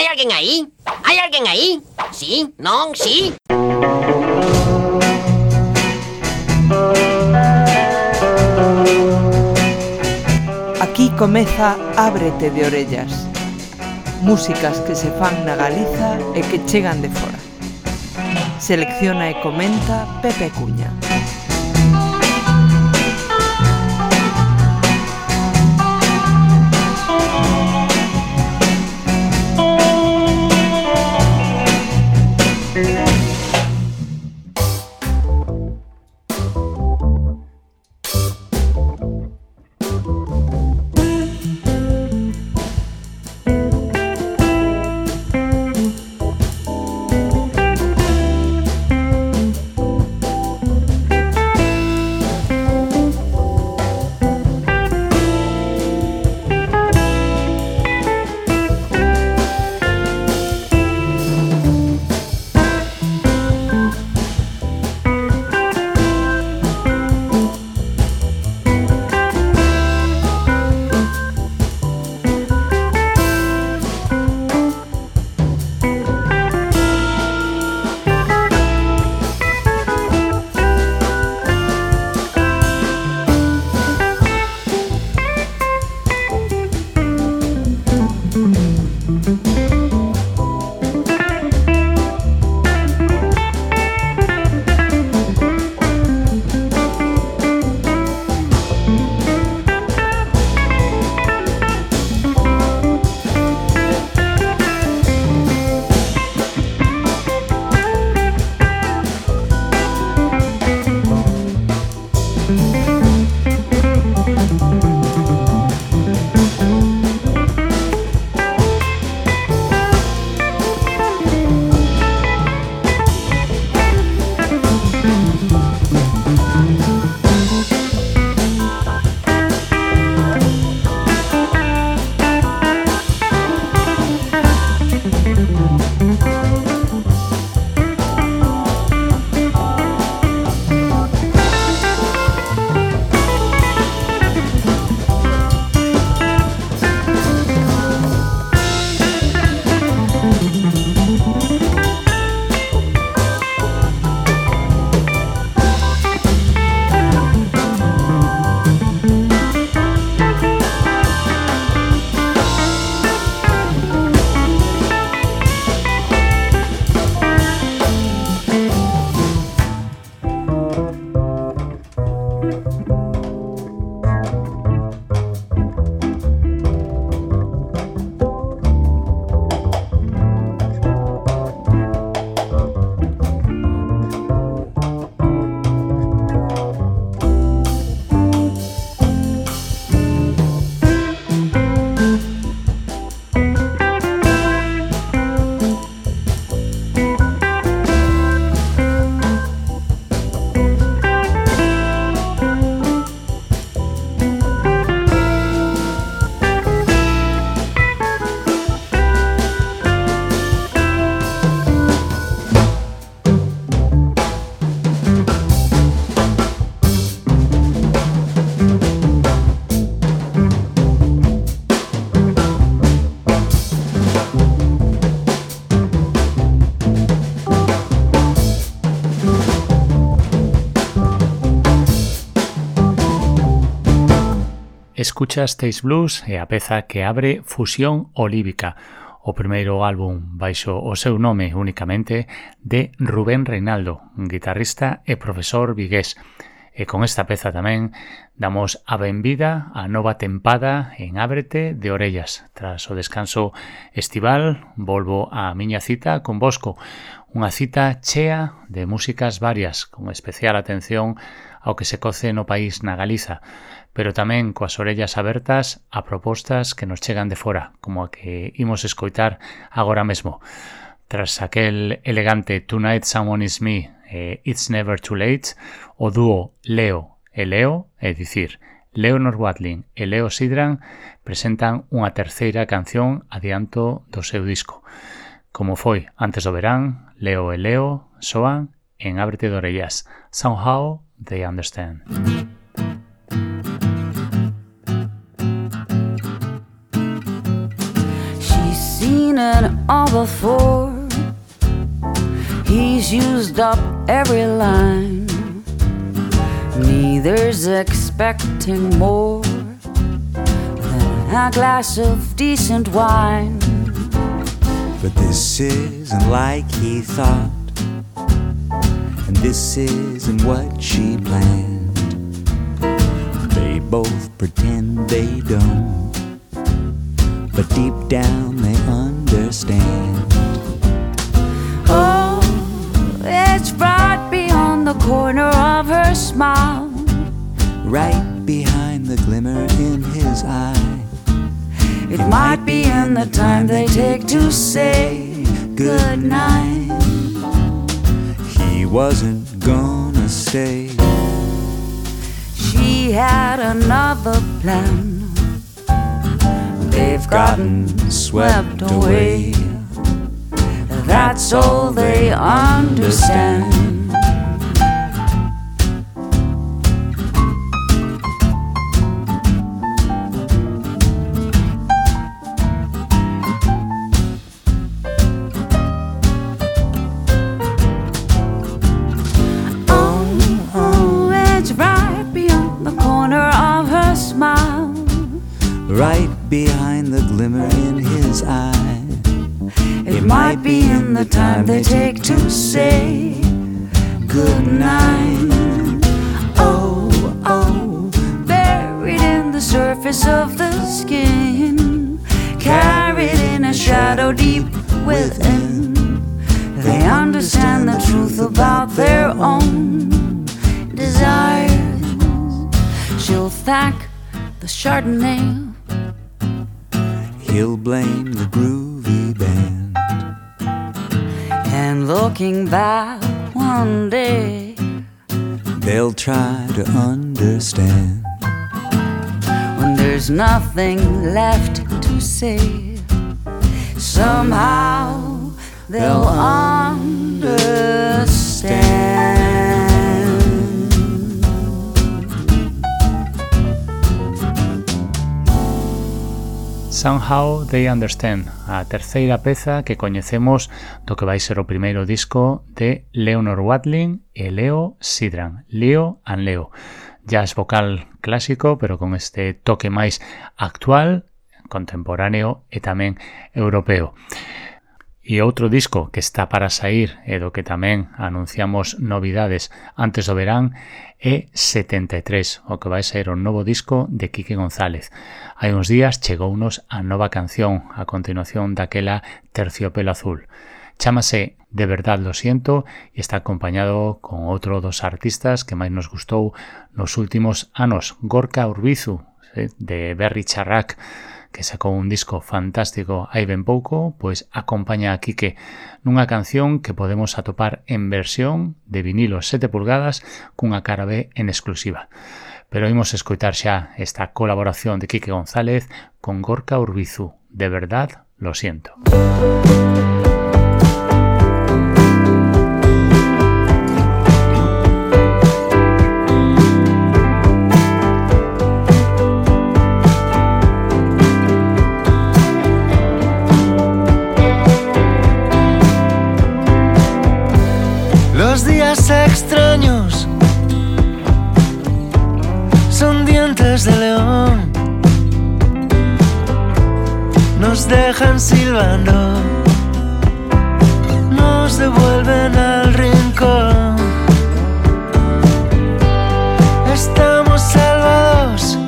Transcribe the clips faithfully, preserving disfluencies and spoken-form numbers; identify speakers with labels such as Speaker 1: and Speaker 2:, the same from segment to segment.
Speaker 1: alguén aí? Hai alguén aí? Sí? Non? Sí?
Speaker 2: Aquí comeza Ábrete de Orellas. Músicas que se fan na Galiza e que chegan de fora. Selecciona e comenta Pepe Cuña.
Speaker 3: Escuchas Taste Blues e a peza que abre Fusión Olívica, o primeiro álbum baixo o seu nome únicamente de Rubén Reinaldo, guitarrista e profesor vigués. E con esta peza tamén damos a benvida á nova tempada en Ábrete de Orellas. Tras o descanso estival, volvo á miña cita con Bosco, unha cita chea de músicas varias, con especial atención ao que se coce no país na Galiza, pero tamén coas orellas abertas a propostas que nos chegan de fora, como a que imos escoitar agora mesmo. Tras aquel elegante Tonight Someone Is Me e It's Never Too Late, o dúo Leo e Leo, é dicir, Leonor Watling e Leo Sidran, presentan unha terceira canción adianto do seu disco. Como foi antes do verán, Leo e Leo soan en Ábrete de Orellas. Somehow They Understand.
Speaker 4: She's seen seen it all before. He's used up every line. Neither's expecting more than a glass of decent wine.
Speaker 5: But this isn't like he thought, and this isn't what she planned. They both pretend they don't, but deep down they understand.
Speaker 4: Oh, it's right beyond the corner of her smile,
Speaker 5: right behind the glimmer in his eye.
Speaker 4: It might be in the time they take to say goodnight.
Speaker 5: He wasn't gonna stay.
Speaker 4: She had another plan. They've gotten swept away. That's all they understand.
Speaker 5: Right behind the glimmer in his eye.
Speaker 4: It might be in the time they take to say goodnight. Oh, oh, buried in the surface of the skin, carried in a shadow deep within. They understand the truth about their own desires. She'll thank the Chardonnay,
Speaker 5: he'll blame the groovy band.
Speaker 4: And looking back one day,
Speaker 5: they'll try to understand.
Speaker 4: When there's nothing left to say, somehow they'll understand.
Speaker 3: Somehow They Understand, a terceira peza que coñecemos do que vai ser o primeiro disco de Leonor Watling e Leo Sidran, Leo and Leo. Jazz vocal clásico, pero con este toque máis actual, contemporáneo e tamén europeo. E outro disco que está para sair e do que tamén anunciamos novidades antes do verán é setenta e tres, o que vai ser o novo disco de Quique González. Hai uns días chegounos a nova canción a continuación daquela Terciopelo Azul. Chámase De Verdad Lo Siento e está acompañado con outro dos artistas que máis nos gustou nos últimos anos, Gorka Urbizu, de Berri Charrac, que sacou un disco fantástico hai ben pouco, pois acompaña a Quique nunha canción que podemos atopar en versión de vinilo sete pulgadas cunha cara B en exclusiva. Pero imos escoitar xa esta colaboración de Quique González con Gorka Urbizu, De Verdad Lo Siento.
Speaker 6: Los días extraños son dientes de león, nos dejan silbando, nos devuelven al rincón. Estamos salvados,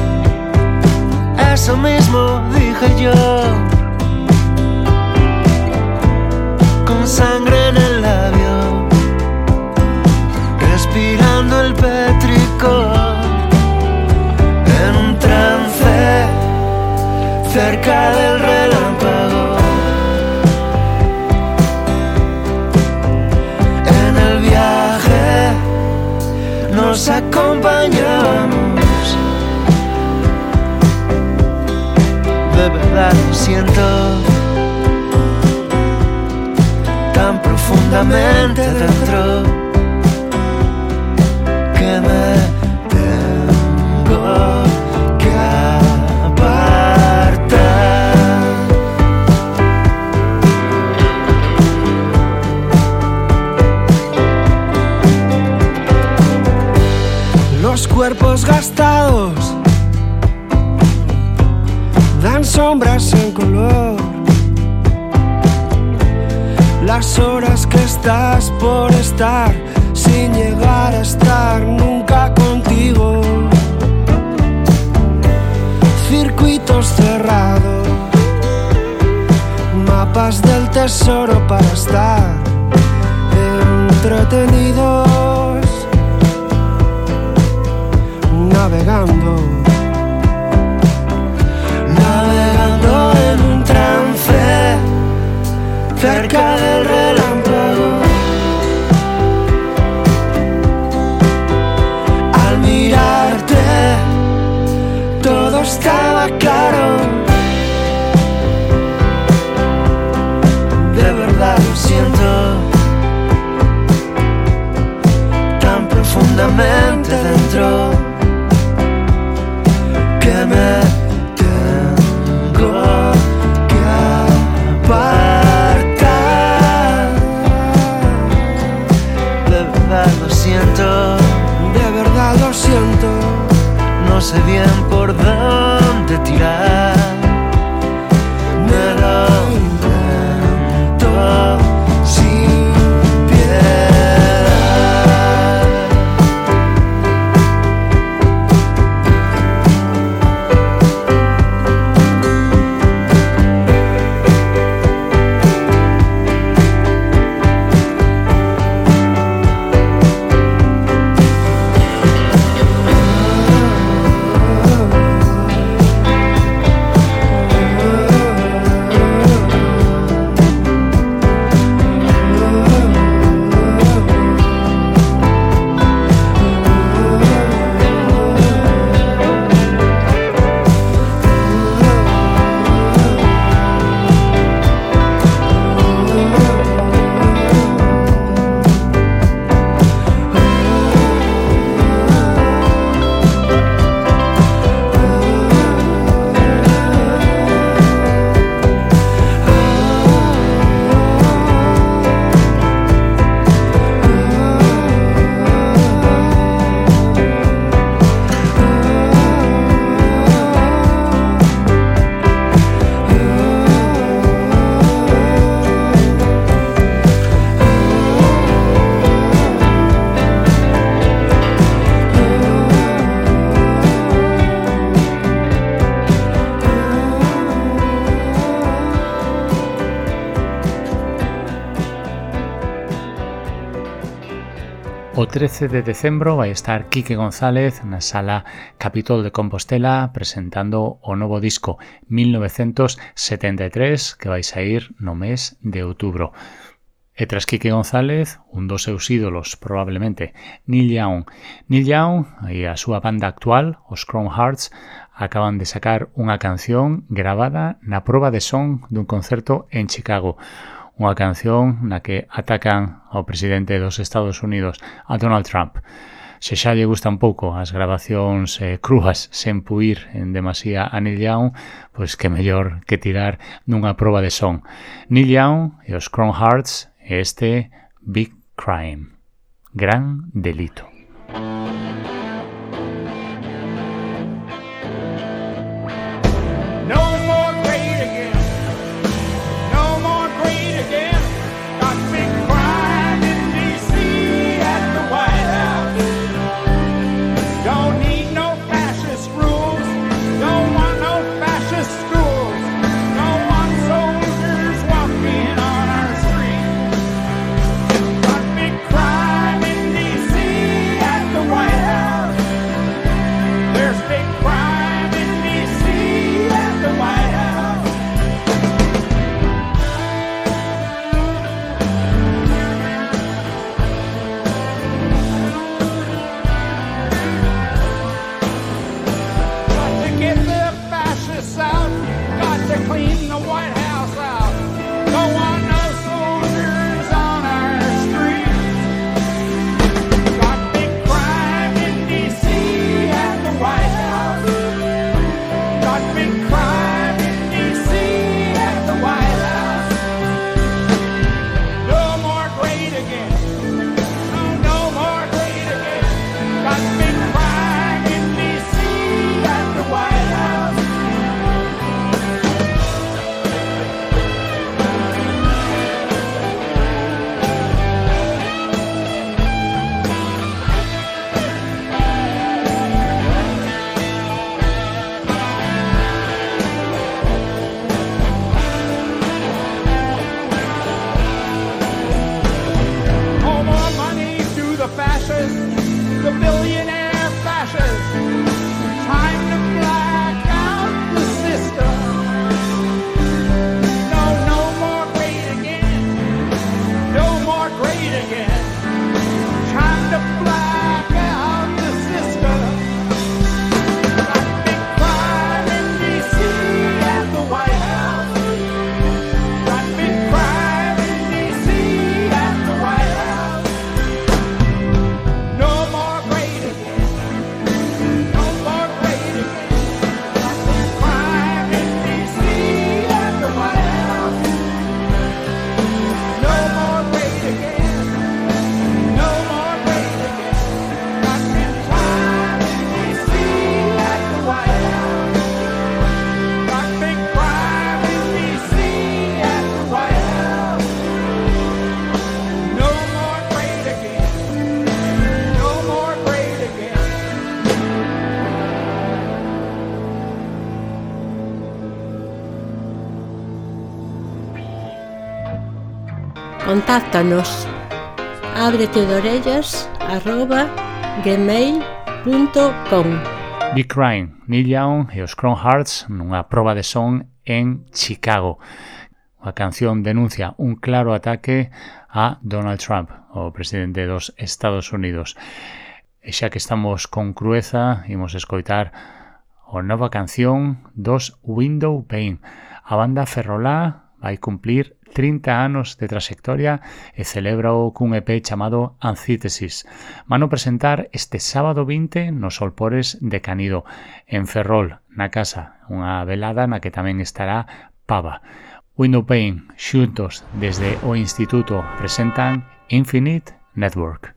Speaker 6: eso mismo dije yo, con sangre en el labio, respirando el pétrico, en un trance cerca del relámpago. En el viaje nos acompañamos. De verdad lo siento, tan profundamente dentro, que me tengo que apartar. las horas que estás por estar sin llegar a estar nunca contigo. Circuitos cerrados, mapas del tesoro para estar entretenidos, navegando, navegando en un trance cerca del relámpago. Al mirarte todo estaba claro. De verdad lo siento tan profundamente dentro que me tengo que apartar. De verdad lo siento, de verdad lo siento. No sé bien por dónde tirar. Me lo invento sin piedad.
Speaker 3: O trece de decembro vai estar Quique González na Sala Capitol de Compostela presentando o novo disco mil novecentos setenta e tres que vai sair no mes de outubro. E tras Quique González, un dos seus ídolos probablemente, Neil Young. Neil Young e a súa banda actual, os Chrome Hearts, acaban de sacar unha canción gravada na proba de son dun concerto en Chicago. Unha canción na que atacan ao presidente dos Estados Unidos, a Donald Trump. Se xa lle gustan pouco as grabacións eh, crúas sen puir en demasía a Neil Young, pois que mellor que tirar nunha proba de son. Neil Young e os Chrome Hearts e este Big Crime, gran delito.
Speaker 7: contáctanos abretedorellas arroba gmail punto com.
Speaker 3: Big Crime, Neil Young e os Chrome Hearts nunha proba de son en Chicago. A canción denuncia un claro ataque a Donald Trump, o presidente dos Estados Unidos. E xa que estamos con crueza, imos escoitar a nova canción dos Window Pane. A banda ferrolá vai cumplir trinta anos de trayectoria e celebra-o cun E P chamado Antítesis. Van a presentar este sábado vinte nos Solpores de Canido, en Ferrol, na casa, unha velada na que tamén estará Pava. Window Pane, xuntos desde o Instituto, presentan Infinite Network.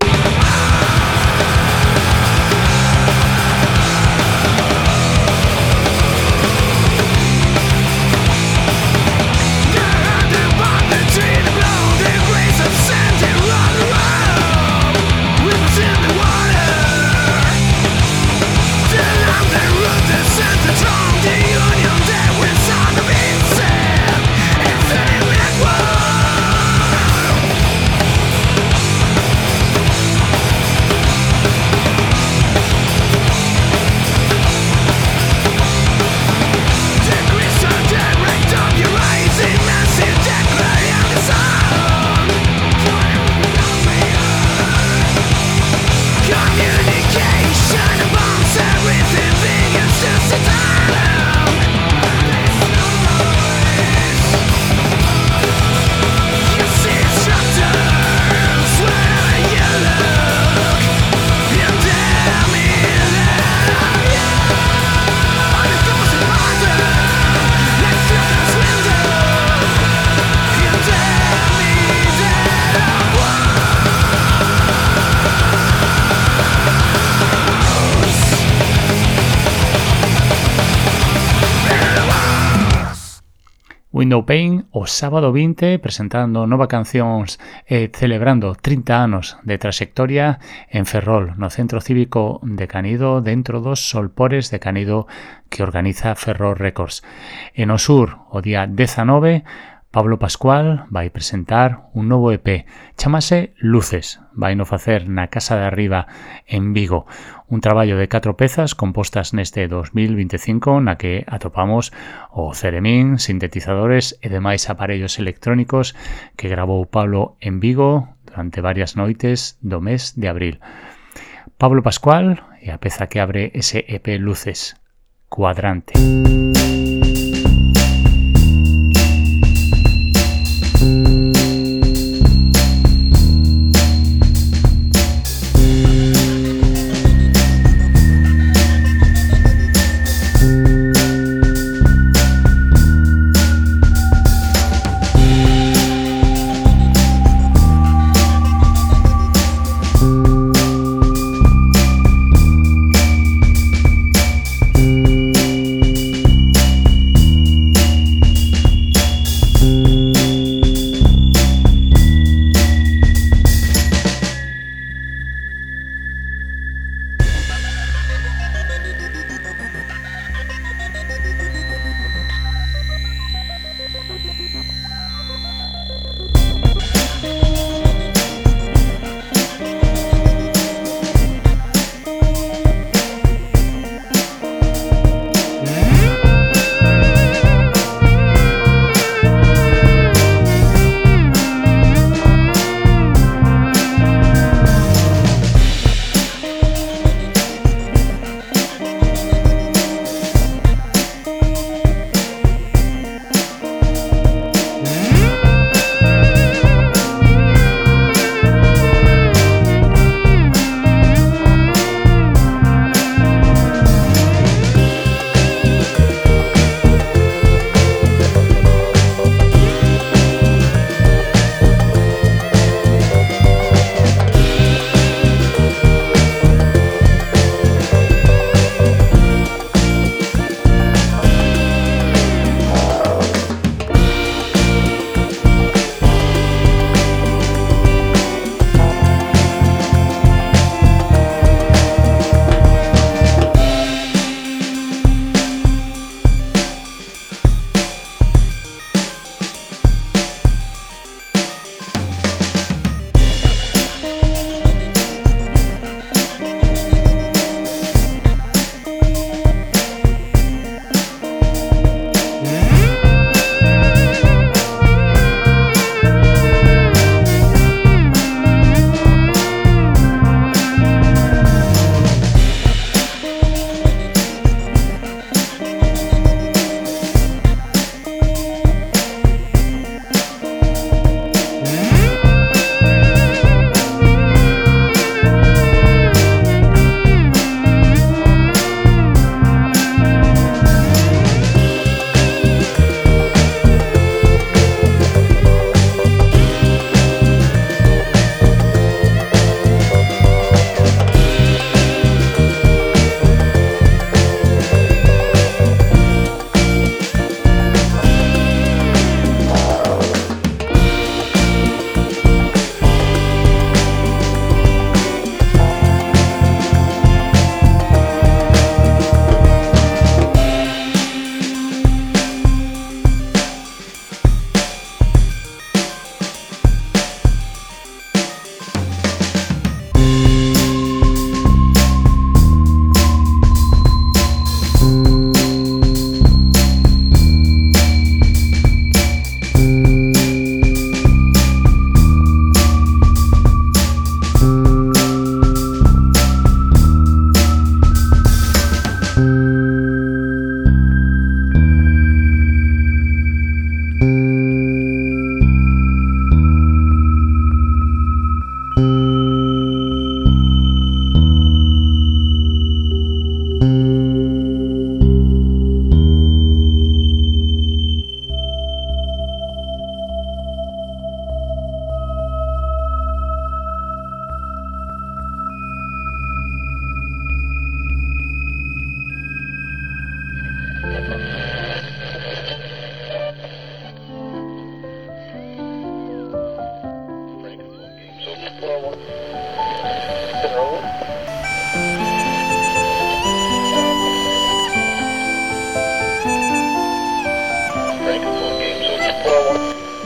Speaker 3: Window Pane o sábado vinte presentando nova cancións e celebrando trinta anos de trayectoria en Ferrol, no Centro Cívico de Canido, dentro dos Solpores de Canido que organiza Ferrol Records. E no sur, o día dezanove, Pablo Pascual vai presentar un novo E P, chamase Luces, vai no facer na Casa de Arriba en Vigo, un traballo de catro pezas compostas neste dos mil veinticinco na que atopamos o Ceremín, sintetizadores e demais aparellos electrónicos que gravou Pablo en Vigo durante varias noites do mes de abril. Pablo Pascual e a peza que abre ese E P Luces, Cuadrante.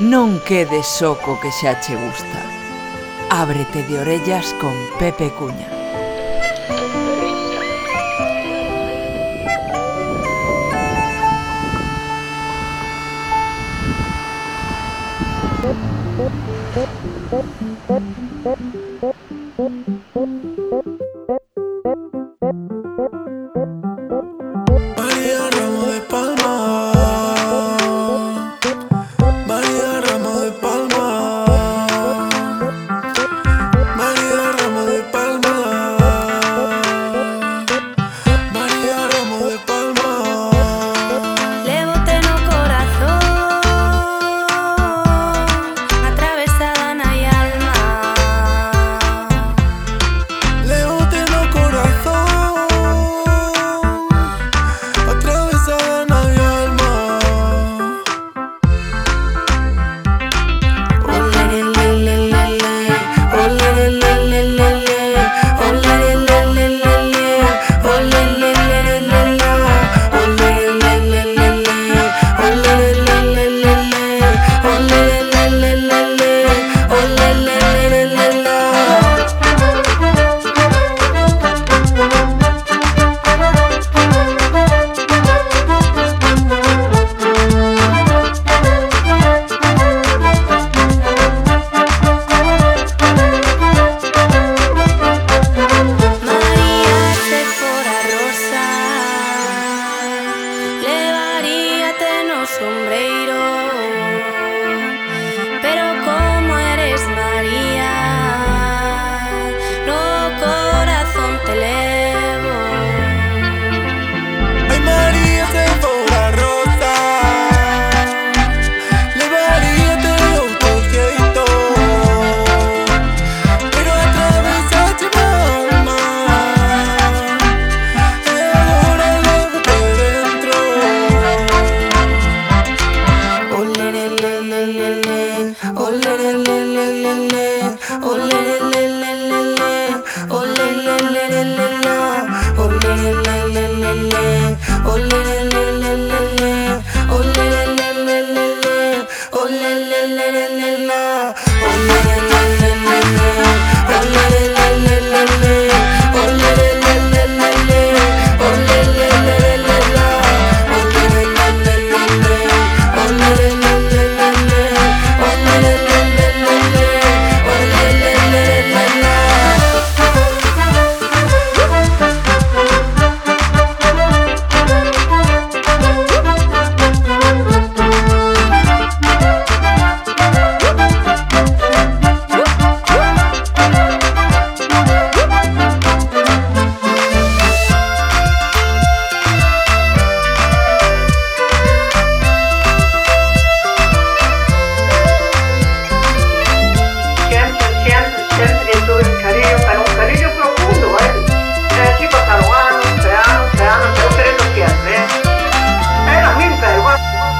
Speaker 2: Non quedes soco que xa che gusta. Ábrete de orellas con Pepe Cuña.
Speaker 6: María Ramo de Palma, María Ramo de Palma, María Ramo de Palma, María Ramo de Palma.
Speaker 8: Lévote no corazón, atravesada na alma.
Speaker 6: Lévote no corazón, atravesada na alma.
Speaker 8: María se fora rosa, levaríate no sombreiro. Pero como eres María, no corazón te levo.
Speaker 6: Ay, María se fora rosa, levaríate de outro xeito, pero atravesaste a alma, e agora lévote dentro.
Speaker 8: Olelelelelele, olelelelelele, olelelelelele, olelelelelele, olelelelelele, olelelelelele, olelelelelele, olelelelelele,
Speaker 9: Sempre, sempre, sempre tuve un cariño, pero un cariño profundo, ¿eh? Eh, sí pasaron años, tres años, tres años, pero queriendo siempre, ¿eh? Era mi pero igual.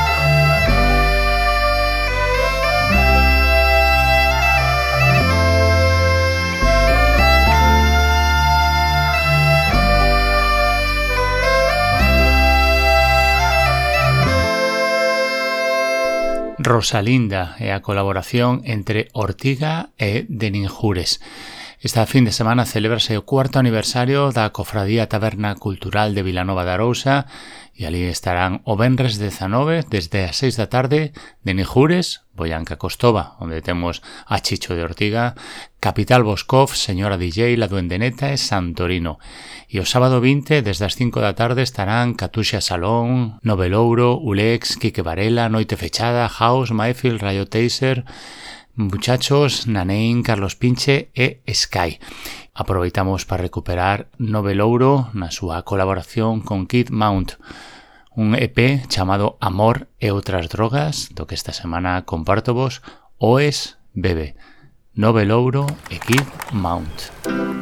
Speaker 3: Rosalinda é a colaboración entre Ortiga e de Ninjures. Esta fin de semana celébrase o cuarto aniversario da Cofradía Taberna Cultural de Vilanova de Arousa e ali estarán o venres dezanove desde as seis da tarde de Ninjures, Boianca Costova, onde temos a Chicho de Ortiga, Capital Boscov, Señora D J, La Duendeneta e Santorino. E o sábado vinte, desde as cinco da tarde, estarán Catuxa Salón, Novelouro, Ulex, Quique Varela, Noite Fechada, House, Mayfield, Rayo Taser, Muchachos, Nanein, Carlos Pinche e Sky. Aproveitamos para recuperar Novelouro na súa colaboración con Kid Mount, un E P chamado Amor e outras drogas, do que esta semana comparto vos Oes Bebe, Novelouro e Kid Mount.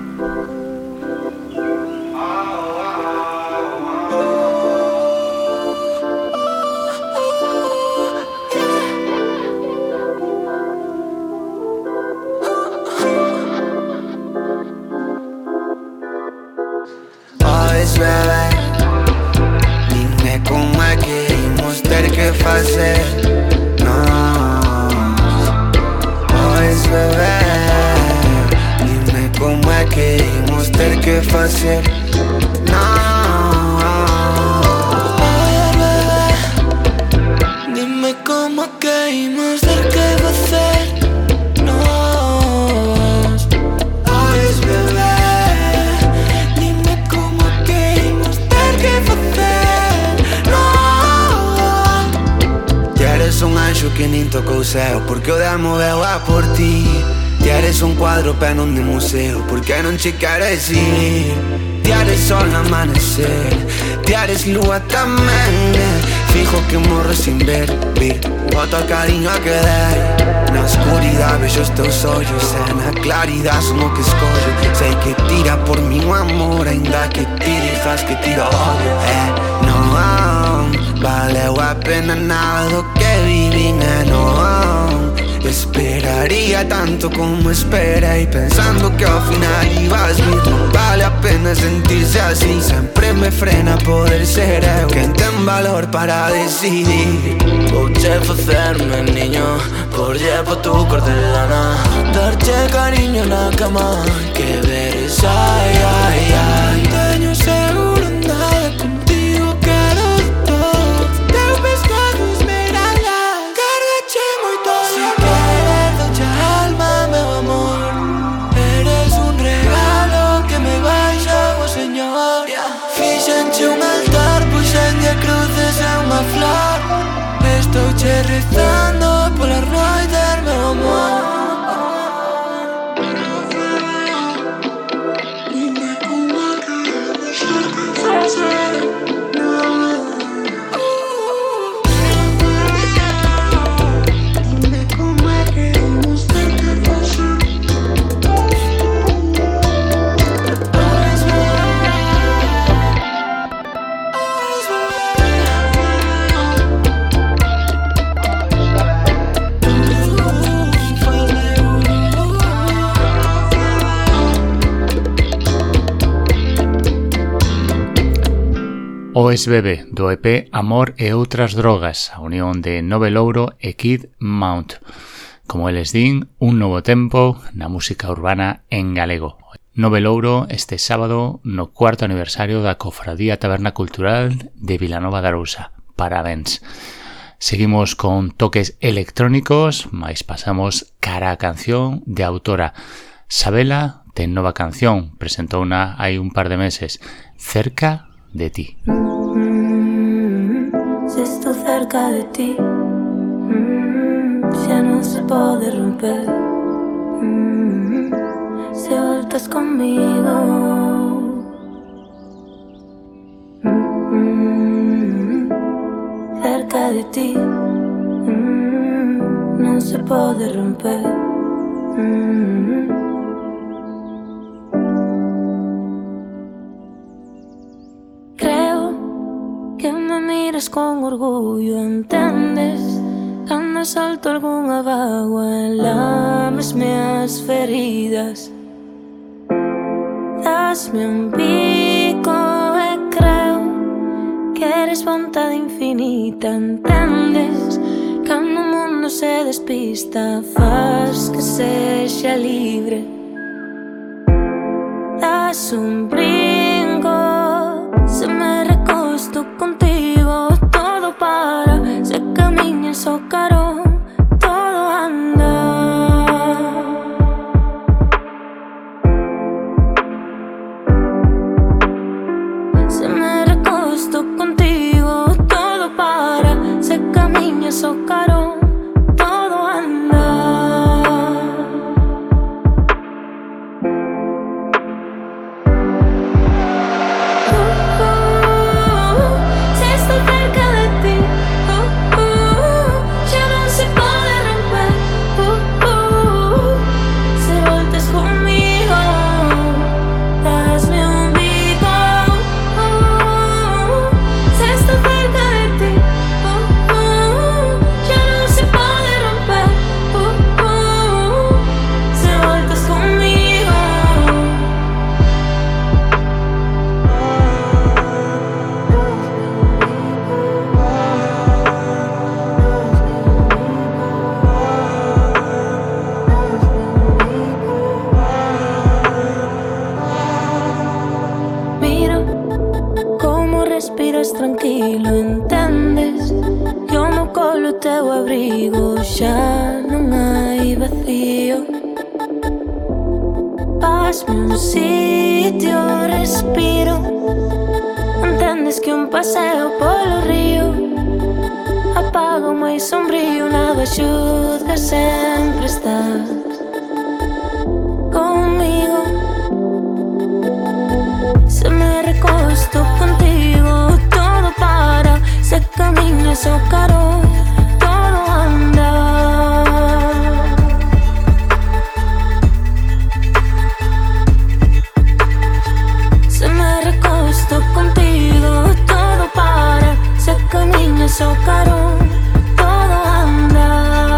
Speaker 5: Oes bebe, dime como é que imos ter que facer. No,
Speaker 6: que facer. Dime como que imos ter que facer nós. Pois bebé, dime como que imos ter que facer nós. Ti eres un anxo que nin tocou o ceo, porque o demo veu a por ti. Ti eres un cuadro pero non de museo, porque non che queres ir. Ti eres sol no amanecer, ti eres lúa tamén, eh. Fijo que morro sin ver, vir, boto a cariño a quedar. Na oscuridade vexo os teus ollos, e na claridade son o que escollo. Sei que tira por mí o amor, ainda que ti digas que tiro odio. Eh, non, valeu a pena nada do que vivín, eh, non. Esperaría tanto como esperei, pensando que ao final ibas vir. Non vale a pena sentirse así, sempre me frena poder ser eu quen ten valor para decidir. Vouche facerme niño, porlle pa tu cor de lana, darche cariño na cama, que veres ai, ai, ai. Teño seguro nada contigo, quero todo. Teu pescado esmeralda, cargache moito. Si queres doche a alma, meu amor, eres un regalo que me baixa o Señor. Fixenche un altar, puxenlle cruces e unha flor. Estouche rezando polas noites, meu amor. Dime como queremos ter que facer. Dime como queremos ter que facer.
Speaker 3: O S B B do E P Amor e outras drogas, a unión de Nove Louro e Kid Mount. Como eles din, un novo tempo na música urbana en galego. Nove Louro este sábado no cuarto aniversario da Cofradía Taberna Cultural de Vilanova de Arousa. Parabéns. Seguimos con toques electrónicos, mais pasamos cara a canción de autora. Sabela ten nova canción, presentouna hai un par de meses, Cerca de ti.
Speaker 8: Mm, si estoy cerca de ti, mm, ya no se puede romper. Mm, si vueltas conmigo, mm, cerca de ti, mm, no se puede romper. Mm, que me miras con orgullo, entendes? Cando salto algunha vaga, lámesme as feridas, dasme un pico e creo que eres vontade infinita, entendes? Cando o mundo se despista, faz que sexa libre, das un brinco, se me recosto contigo, todo para, se camiña só carón, todo anda. Se me recosto contigo, todo para, se camiña só carón, todo anda.
Speaker 10: Ya
Speaker 8: entendes. Eu no colo teu abrigo, xa non hai vacío. Pasme un sitio, respiro. Entendes que un paseo polo río apaga o máis sombrío, nada xudga, sempre estás comigo. Se me recosto contigo, todo para. Se camiñas o caro, todo anda. Se me recosto contigo, todo para. Se camiñas o caro, todo anda.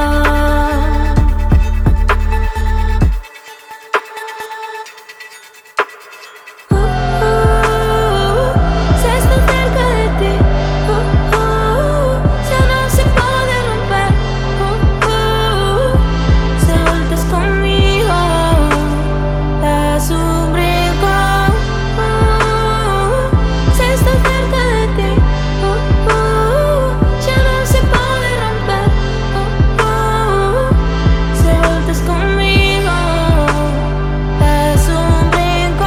Speaker 8: Uh, uh, se estoy cerca de ti, uh, uh, ya no se puede romper. Uh, uh, se vuelves conmigo, das un brinco. Uh, se estoy cerca de ti, uh, uh, ya no se puede romper. Uh, uh, se vuelves conmigo, das un brinco.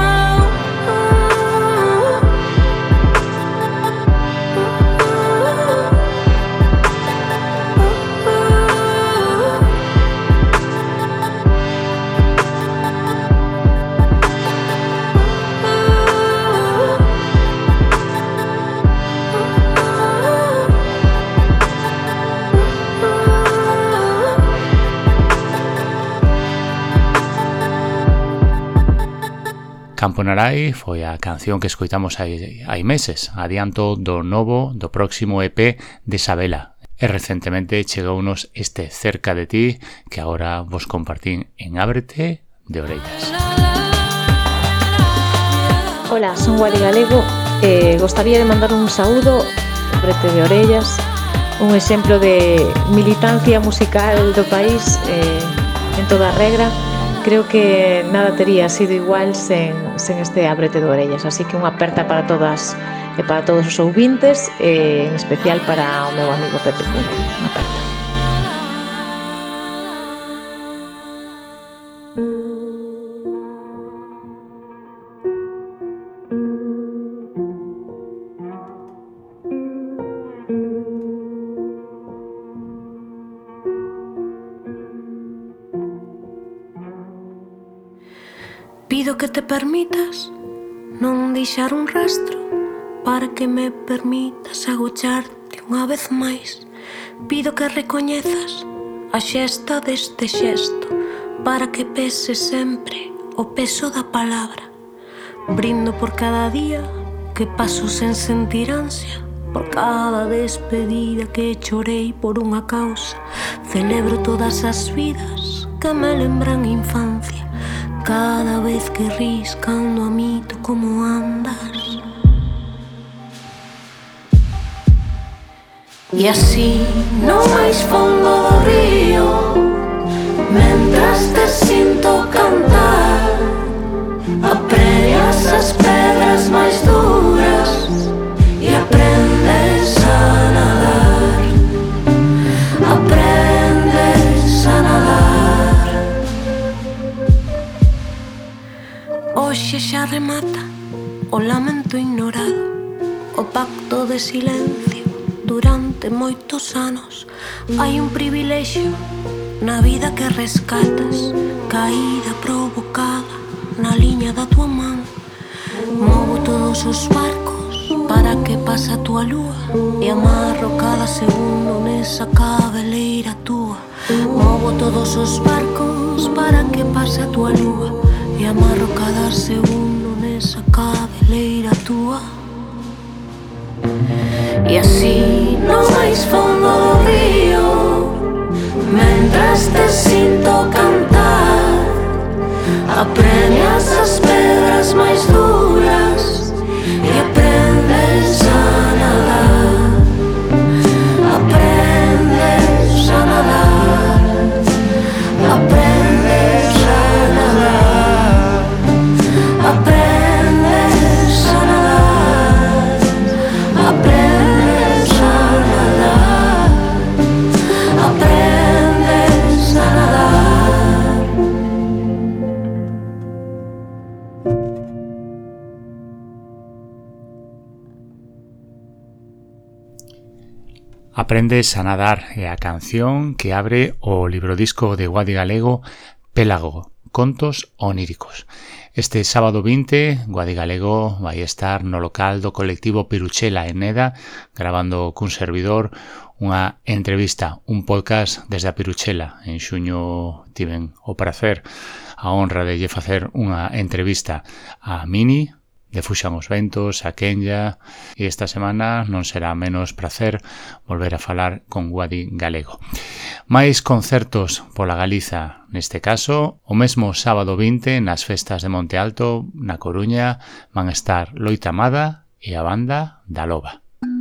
Speaker 3: Campo Narai foi a canción que escoitamos hai, hai meses, adianto do novo, do próximo E P de Sabela. E recentemente chegounos este Cerca de ti, que agora vos compartín en Ábrete de Orellas.
Speaker 10: Ola, son Guali Galego e gostaría de mandar un saúdo Ábrete de Orellas, un exemplo de militancia musical do país eh, en toda a regra. Creo que nada tería sido igual sen, sen este Ábrete de Orellas, así que unha aperta para todas e para todos os ouvintes, e en especial para o meu amigo Pepe Cunha. Unha aperta.
Speaker 8: Pido que te permitas non deixar un rastro, para que me permitas agocharte unha vez máis. Pido que recoñezas a xesta deste xesto, para que pese sempre o peso da palabra. Brindo por cada día que paso sen sentir ansia, por cada despedida que chorei por unha causa. Celebro todas as vidas que me lembran infancia, cada vez que ris cando amito como andas. E así no máis fondo do río, mentras te sinto cantar, apremias as pedras máis duras e aprendes a nadar. Aprendes a nadar. Hoxe xa remata o lamento ignorado, o pacto de silencio durante moitos anos. Hai un privilexio na vida que rescatas, caída provocada na liña da tua man. Movo todos os barcos para que pase a tua lúa e amarro cada segundo nesa cabeleira túa. Movo todos os barcos para que pase a tua lúa e amarro cada segundo nesa cabeleira túa. E así no máis fondo do río, mentras te sinto cantar, apremias as pedras máis duras e aprendes a nadar. Aprendes a nadar. Aprendes a nadar. Aprendes a nadar. Aprendes a nadar.
Speaker 3: Aprendes a nadar é a canción que abre o librodisco de Guadi Galego Pélago, contos oníricos. Este sábado vinte, Guadi Galego vai estar no local do colectivo Piruchela en Neda, grabando cun servidor unha entrevista, un podcast desde a Piruchela. En xuño tiven o prazer, a honra de lle facer unha entrevista a Mini, de Fuxan os Ventos, a Kenya, e esta semana non será menos prazer volver a falar con Guadi Galego. Mais concertos pola Galiza, neste caso, o mesmo sábado vinte, nas festas de Monte Alto, na Coruña, van estar Loita Amada e a banda da Loba.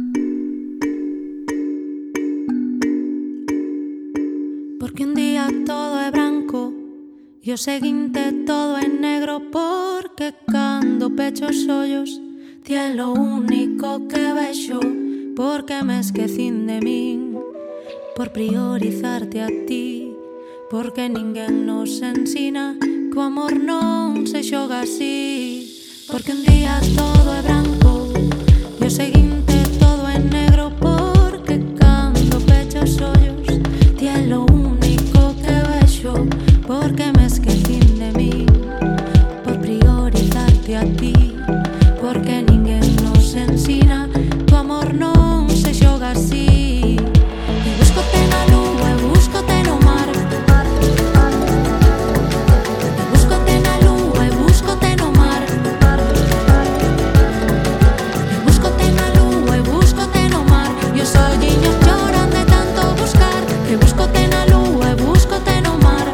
Speaker 8: Porque un día todo é branco e o seguinte todo é negro, porque cando pecho os ollos ti é lo único que vexo, porque me esquecín de min por priorizarte a ti, porque ninguén nos ensina que o amor non se xoga así. Porque un día todo é branco e o seguinte todo é negro, porque cando pecho os ollos ti é lo único que vexo, porque me esquecín de mí por priorizarte a ti, porque ninguén nos ensina que o amor non se xoga así. E búscote na lúa e búscote no mar, e búscote na lúa e búscote no mar, e búscote na lúa e búscote no mar, e os olliños choran de tanto buscar. E búscote na lúa e búscote no mar,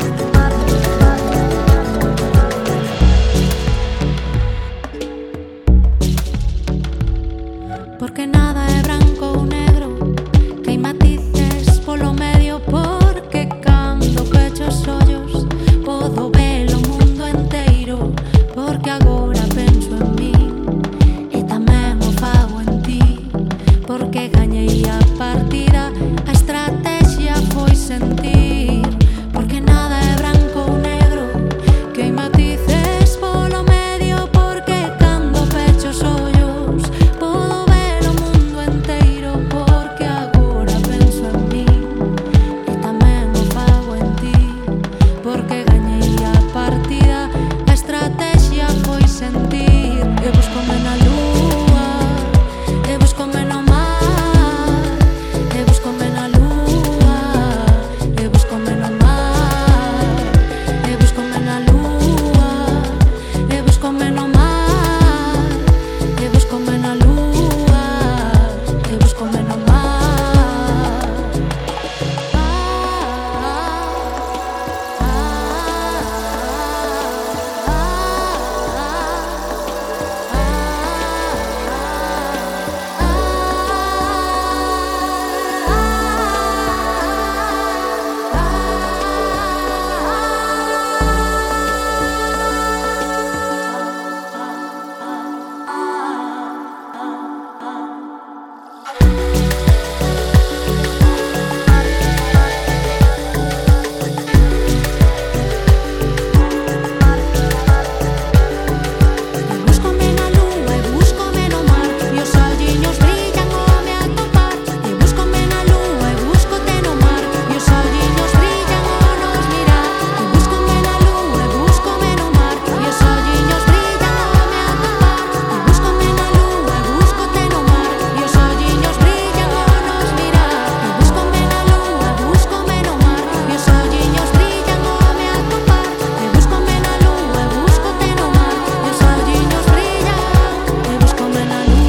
Speaker 8: porque nada é branco ou negro, que hai matices polo medio, porque cando pecho os ollos podo ver o mundo enteiro, porque agora penso en min e tamén o fago en ti, porque gañei a partida, a estrategia foi sentir, porque nada é branco ou negro, que hai matices polo medio, porque cando pecho os ollos podo ver o mundo enteiro, porque agora penso en min e tamén o fago en ti, porque gañei a partida, a estrategia foi sentir. E búscome na lúa, e búscome no mar, e búscome na lúa, e búscome no mar, e búscome na lúa, e búscome no mar, e búscome na lúa, e búscome no mar. Búscome na lúa e búscome no mar, e os olliños brillan ao me atopar. E búscome na lúa e búscote no mar, e os olliños brillan ao nos mirar. E búscome na lúa e búscome no mar, e os olliños brillan ao me atopar. E búscome na lúa e búscote no mar, e os olliños brillan ao nos mirar. E búscome na lúa e búscome no mar, e os olliños brillan ao me atopar. E búscome na lúa e búscote no mar, e os olliños brillan, e búscome na lúa.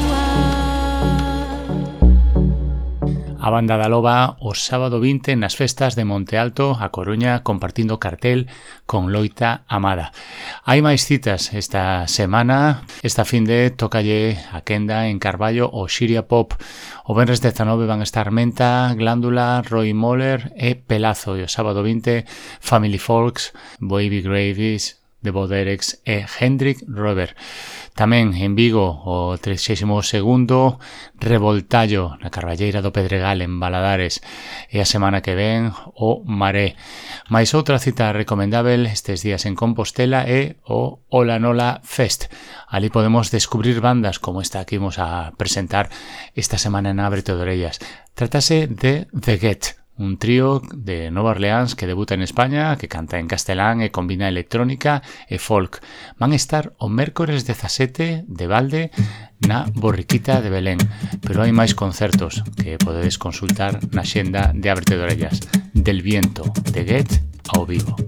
Speaker 3: A banda da Loba o sábado vinte nas festas de Monte Alto, a Coruña, compartindo cartel con Loita Amada. Hai máis citas esta semana. Esta finde tócalle a quenda en Carballo o Xiria Pop. O venres dezanove van estar Menta, Glándula, Roy Moller e Pelazo. E o sábado vinte, Family Folks, Baby Gravies, de Boderex e Hendrik Rober. Tamén en Vigo o trixésimo segundo Revoltallo na Carballeira do Pedregal en Baladares, e a semana que ven o Maré. Mais outra cita recomendável estes días en Compostela é o Ola Nola Fest. Ali podemos descubrir bandas como esta que imos a presentar esta semana en Ábrete de Orellas. Trátase de The Get, un trío de Nova Orleans que debuta en España, que canta en castelán e combina electrónica e folk. Van estar o mércores dezasete de balde na Borriquita de Belén, pero hai máis concertos que podedes consultar na xenda de Ábrete de Orellas. Del Viento, The Get ao vivo.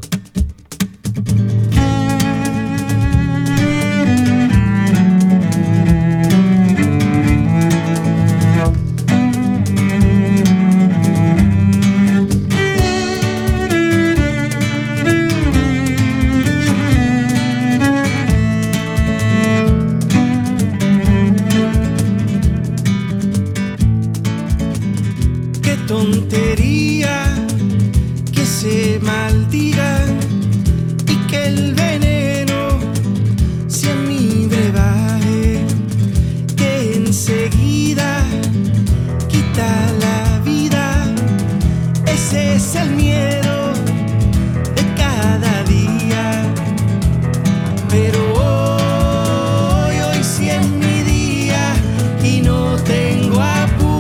Speaker 6: Tontería que se maldigan y que el veneno sea mi brebaje, que enseguida quita la vida. Ese es el miedo de cada día, pero hoy, hoy sí es mi día y no tengo apuro.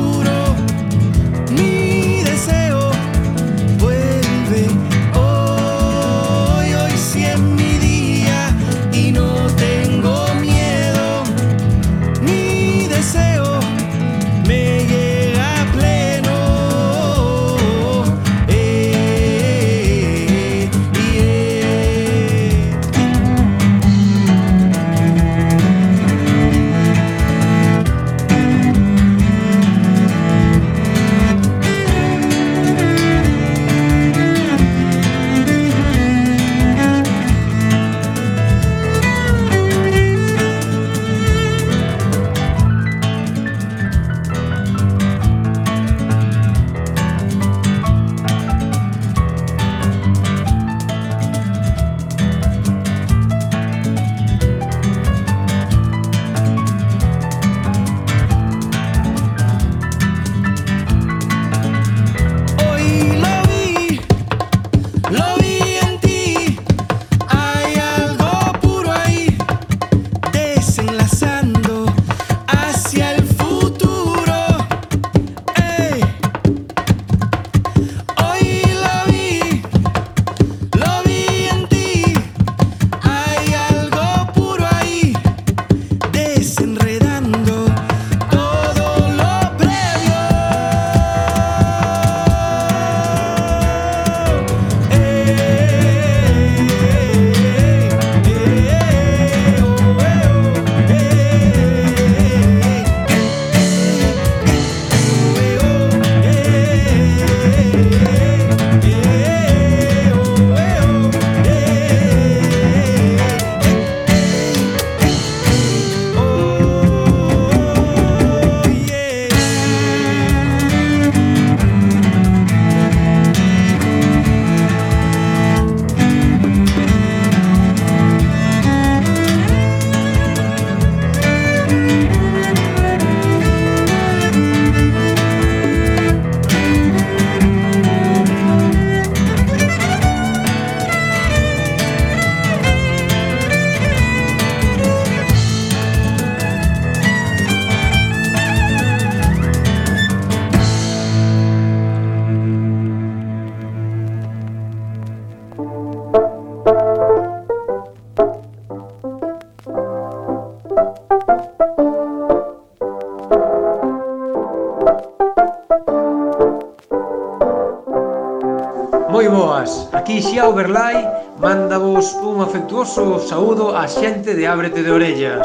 Speaker 11: Moi boas, aquí Xiao Berlai mándavos un afectuoso saúdo á xente de Ábrete de Orellas.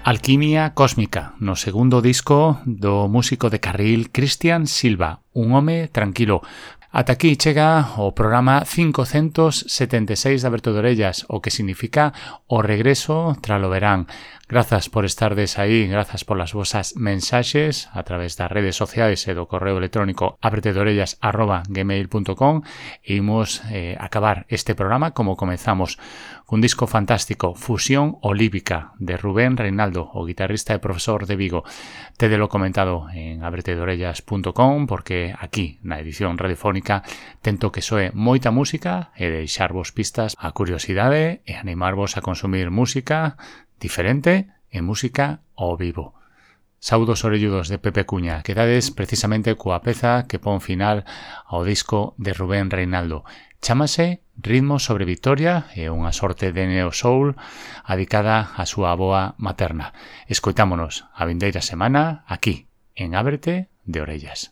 Speaker 3: Alquimia Cósmica, no segundo disco do músico de carril Cristian Silva, un home tranquilo. Ata aquí chega o programa cincocentos setenta e seis de Aberto de Orellas, o que significa o regreso tralo verán. Grazas por estardes aí, grazas polas vosas mensaxes a través das redes sociais e do correo electrónico abretedorellas arroba gmail punto com. E imos eh, acabar este programa como comenzamos, cun disco fantástico, Fusión Olívica, de Rubén Reinaldo, o guitarrista e profesor de Vigo. Tedelo comentado en abretedorellas punto com, porque aquí, na edición radiofónica, tento que soe moita música e deixarvos pistas a curiosidade e animarvos a consumir música diferente e música ao vivo. Saudos orelludos de Pepe Cuña, quedades precisamente coa peza que pon final ao disco de Rubén Reinaldo. Chámase Ritmo sobre Victoria e unha sorte de neo soul adicada á súa avoa materna. Escoitámonos a vindeira semana aquí, en Ábrete de Orellas.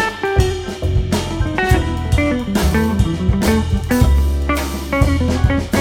Speaker 8: Thank you.